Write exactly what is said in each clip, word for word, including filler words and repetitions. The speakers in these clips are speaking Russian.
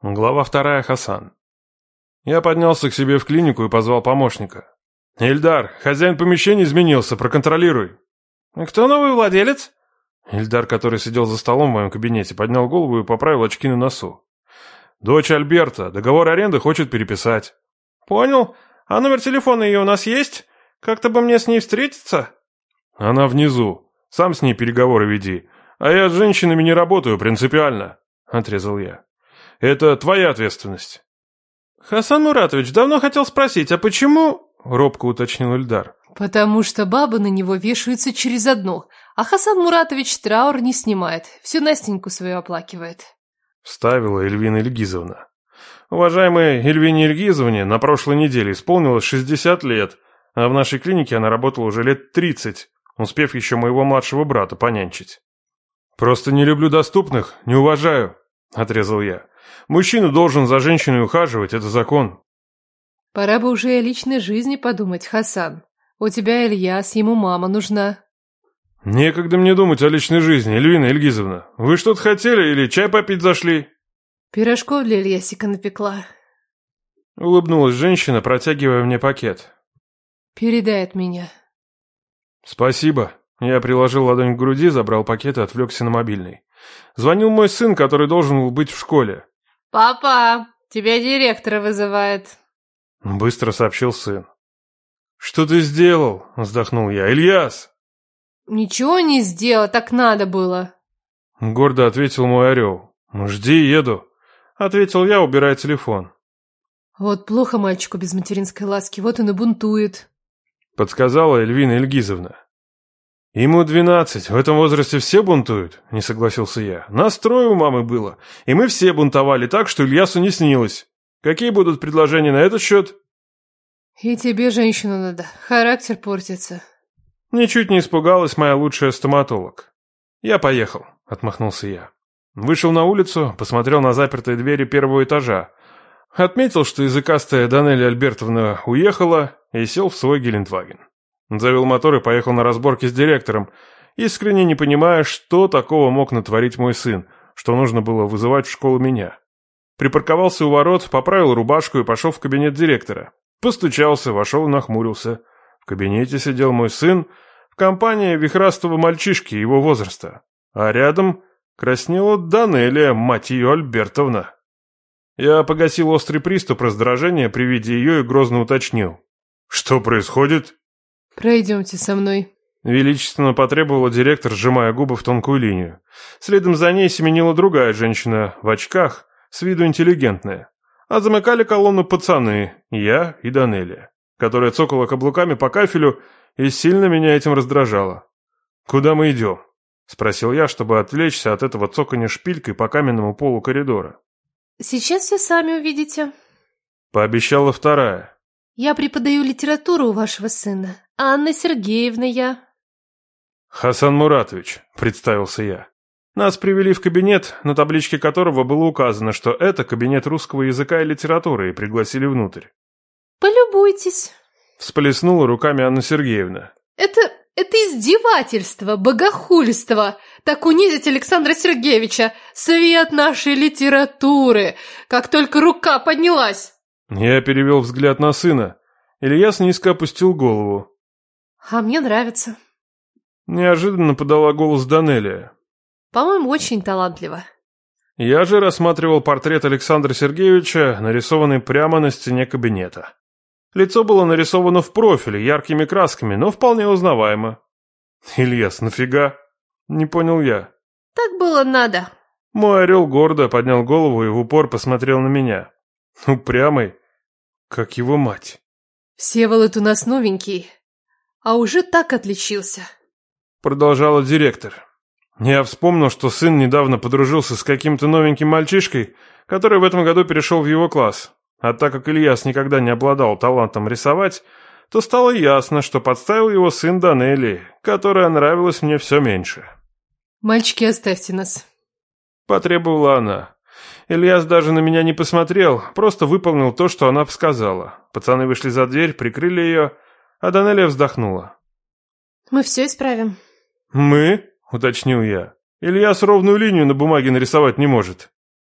Глава вторая. Хасан. Я поднялся к себе в клинику и позвал помощника. «Ильдар, хозяин помещения изменился, проконтролируй». «Кто новый владелец?» Ильдар, который сидел за столом в моем кабинете, поднял голову и поправил очки на носу. «Дочь Альберта, договор аренды хочет переписать». «Понял. А номер телефона ее у нас есть? Как-то бы мне с ней встретиться?» «Она внизу. Сам с ней переговоры веди. А я с женщинами не работаю принципиально», — отрезал я. «Это твоя ответственность». «Хасан Муратович, давно хотел спросить, а почему...» — робко уточнил Ильдар. «Потому что бабы на него вешаются через одну, а Хасан Муратович траур не снимает, всю Настеньку свою оплакивает». Вставила Эльвина Ильгизовна. Уважаемой Эльвине Ильгизовне на прошлой неделе исполнилось шестьдесят лет, а в нашей клинике она работала уже лет тридцать, успев еще моего младшего брата понянчить. «Просто не люблю доступных, не уважаю», — отрезал я. «Мужчина должен за женщиной ухаживать, это закон». «Пора бы уже и о личной жизни подумать, Хасан. У тебя Ильяс, ему мама нужна». «Некогда мне думать о личной жизни, Эльвина Ильгизовна. Вы что-то хотели или чай попить зашли?» «Пирожков для Ильясика напекла». Улыбнулась женщина, протягивая мне пакет. «Передай от меня». «Спасибо». Я приложил ладонь к груди, забрал пакет и отвлекся на мобильный. Звонил мой сын, который должен был быть в школе. «Папа, тебя директор вызывает», — быстро сообщил сын. «Что ты сделал?» — вздохнул я. «Ильяс!» «Ничего не сделал, так надо было», — гордо ответил мой орел. «Жди, еду», — ответил я, убирая телефон. «Вот плохо мальчику без материнской ласки, вот он и бунтует», — подсказала Эльвина Ильгизовна. «Ему двенадцать, в этом возрасте все бунтуют», — не согласился я. «Нас трое у мамы было, и мы все бунтовали так, что Ильясу не снилось. Какие будут предложения на этот счет?» «И тебе женщину надо, характер портится». Ничуть не испугалась моя лучшая стоматолог. «Я поехал», — отмахнулся я. Вышел на улицу, посмотрел на запертые двери первого этажа, отметил, что языкастая Данелия Альбертовна уехала, и сел в свой Гелендваген. Завел мотор и поехал на разборки с директором, искренне не понимая, что такого мог натворить мой сын, что нужно было вызывать в школу меня. Припарковался у ворот, поправил рубашку и пошел в кабинет директора. Постучался, вошел и нахмурился. В кабинете сидел мой сын в компании вихрастого мальчишки его возраста, а рядом краснела Данелия, мать ее, Альбертовна. Я погасил острый приступ раздражения при виде ее и грозно уточнил. «Что происходит?» «Пройдемте со мной», — величественно потребовала директор, сжимая губы в тонкую линию. Следом за ней семенила другая женщина в очках, с виду интеллигентная. А замыкали колонну пацаны, я и Данелия, которая цокала каблуками по кафелю и сильно меня этим раздражала. «Куда мы идем?» — спросил я, чтобы отвлечься от этого цоканья шпилькой по каменному полу коридора. «Сейчас все сами увидите», — пообещала вторая. «Я преподаю литературу у вашего сына. Анна Сергеевна я». «Хасан Муратович», — представился я. Нас привели в кабинет, на табличке которого было указано, что это кабинет русского языка и литературы, и пригласили внутрь. «Полюбуйтесь», — всплеснула руками Анна Сергеевна. «Это... это издевательство, богохульство. Так унизить Александра Сергеевича, свет нашей литературы, как только рука поднялась». Я перевел взгляд на сына. Ильяс низко опустил голову. «А мне нравится». Неожиданно подала голос Данелия. «По-моему, очень талантливо». Я же рассматривал портрет Александра Сергеевича, нарисованный прямо на стене кабинета. Лицо было нарисовано в профиле, яркими красками, но вполне узнаваемо. «Ильяс, нафига?» — не понял я. «Так было надо». Мой орел гордо поднял голову и в упор посмотрел на меня. Упрямый, как его мать. «Всеволод у нас новенький, а уже так отличился», — продолжала директор. Я вспомнил, что сын недавно подружился с каким-то новеньким мальчишкой, который в этом году перешел в его класс. А так как Ильяс никогда не обладал талантом рисовать, то стало ясно, что подставил его сын Данелии, которая нравилась мне все меньше. «Мальчики, оставьте нас», — потребовала она. Ильяс даже на меня не посмотрел, просто выполнил то, что она сказала. Пацаны вышли за дверь, прикрыли ее, а Данелия вздохнула. «Мы все исправим». «Мы?» — уточнил я. «Ильяс ровную линию на бумаге нарисовать не может».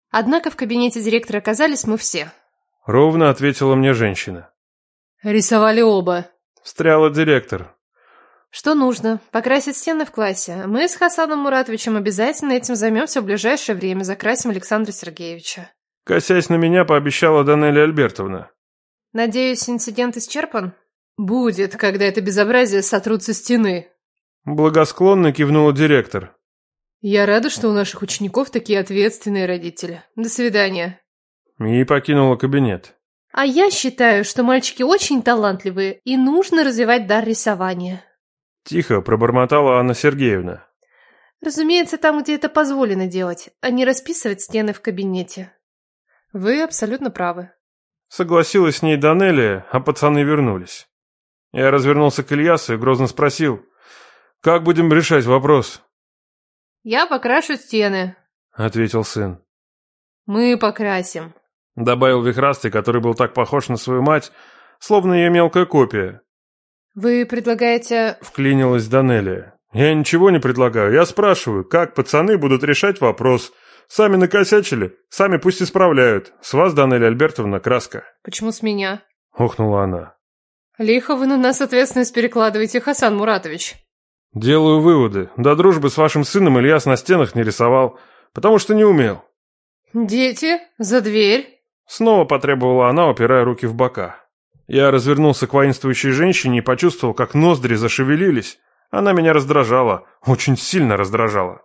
Однако в кабинете директора оказались мы все. Ровно ответила мне женщина. Рисовали оба. Встряла директор. Что нужно? Покрасить стены в классе. Мы с Хасаном Муратовичем обязательно этим займемся в ближайшее время. Закрасим Александра Сергеевича. Косясь на меня, пообещала Данелия Альбертовна. Надеюсь, инцидент исчерпан? Будет, когда это безобразие сотрут со стены. Благосклонно кивнула директор. Я рада, что у наших учеников такие ответственные родители. До свидания. И покинула кабинет. А я считаю, что мальчики очень талантливые, и нужно развивать дар рисования. Тихо пробормотала Анна Сергеевна. Разумеется, там, где это позволено делать, а не расписывать стены в кабинете. Вы абсолютно правы. Согласилась с ней Данелия, а пацаны вернулись. Я развернулся к Ильясу и грозно спросил. «Как будем решать вопрос?» «Я покрашу стены», — ответил сын. «Мы покрасим», — добавил вихрастый, который был так похож на свою мать, словно ее мелкая копия. «Вы предлагаете...» — вклинилась Данелия. «Я ничего не предлагаю, я спрашиваю, как пацаны будут решать вопрос. Сами накосячили, сами пусть исправляют. С вас, Данелия Альбертовна, краска». «Почему с меня?» — охнула она. «Лихо вы на нас ответственность перекладываете, Хасан Муратович». «Делаю выводы. До дружбы с вашим сыном Ильяс на стенах не рисовал, потому что не умел». «Дети, за дверь!» Снова потребовала она, упирая руки в бока. Я развернулся к воинствующей женщине и почувствовал, как ноздри зашевелились. Она меня раздражала, очень сильно раздражала.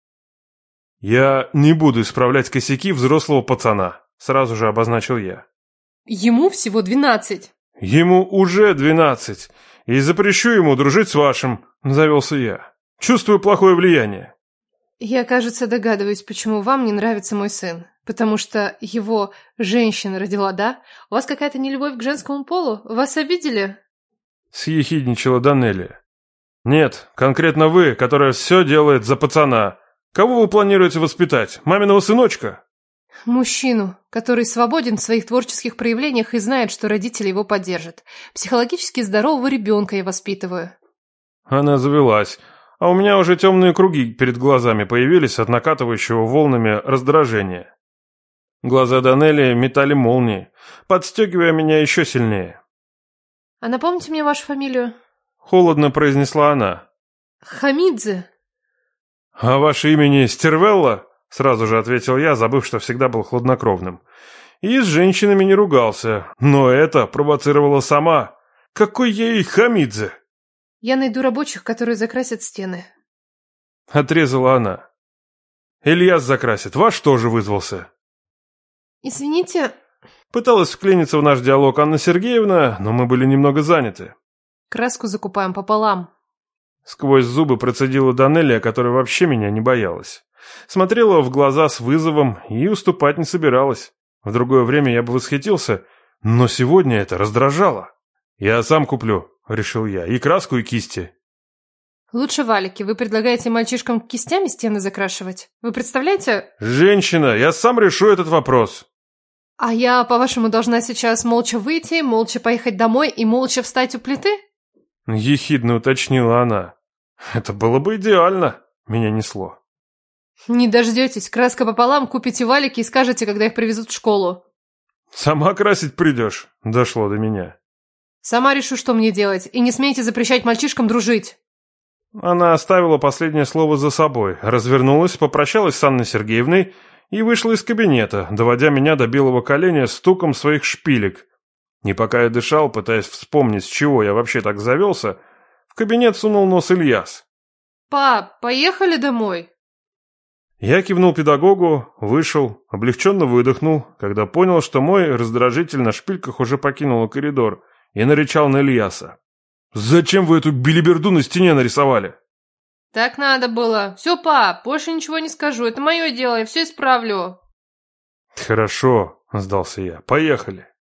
«Я не буду исправлять косяки взрослого пацана», — сразу же обозначил я. «Ему всего двенадцать». «Ему уже двенадцать, и запрещу ему дружить с вашим», — завелся я. «Чувствую плохое влияние». «Я, кажется, догадываюсь, почему вам не нравится мой сын. Потому что его женщина родила, да? У вас какая-то нелюбовь к женскому полу? Вас обидели?» Съехидничала Данелия. «Нет, конкретно вы, которая все делает за пацана. Кого вы планируете воспитать? Маминого сыночка?» «Мужчину, который свободен в своих творческих проявлениях и знает, что родители его поддержат. Психологически здорового ребенка я воспитываю». Она завелась, а у меня уже темные круги перед глазами появились от накатывающего волнами раздражения. Глаза Данелии метали молнии, подстегивая меня еще сильнее. «А напомните мне вашу фамилию?» — холодно произнесла она. «Хамидзе». «А ваше имени Стервелла?» — сразу же ответил я, забыв, что всегда был хладнокровным. И с женщинами не ругался, но это провоцировала сама. Какой я ей Хамидзе? «Я найду рабочих, которые закрасят стены». Отрезала она. «Ильяс закрасит, ваш тоже вызвался». «Извините...» Пыталась вклиниться в наш диалог Анна Сергеевна, но мы были немного заняты. «Краску закупаем пополам». Сквозь зубы процедила Данелия, которая вообще меня не боялась. Смотрела в глаза с вызовом и уступать не собиралась. В другое время я бы восхитился, но сегодня это раздражало. «Я сам куплю», — решил я, — «и краску, и кисти». «Лучше валики. Вы предлагаете мальчишкам кистями стены закрашивать? Вы представляете...» «Женщина, я сам решу этот вопрос». «А я, по-вашему, должна сейчас молча выйти, молча поехать домой и молча встать у плиты?» Ехидно уточнила она. «Это было бы идеально», — меня несло. «Не дождетесь. Краска пополам, купите валики и скажете, когда их привезут в школу». «Сама красить придешь», — дошло до меня. «Сама решу, что мне делать, и не смейте запрещать мальчишкам дружить». Она оставила последнее слово за собой, развернулась, попрощалась с Анной Сергеевной и вышла из кабинета, доводя меня до белого коленя стуком своих шпилек. И пока я дышал, пытаясь вспомнить, с чего я вообще так завелся, в кабинет сунул нос Ильяс. «Пап, поехали домой?» Я кивнул педагогу, вышел, облегченно выдохнул, когда понял, что мой раздражитель на шпильках уже покинул коридор, и нарычал на Ильяса. «Зачем вы эту билиберду на стене нарисовали?» «Так надо было. Все, пап, больше ничего не скажу. Это мое дело, я все исправлю». «Хорошо», — сдался я, — «поехали».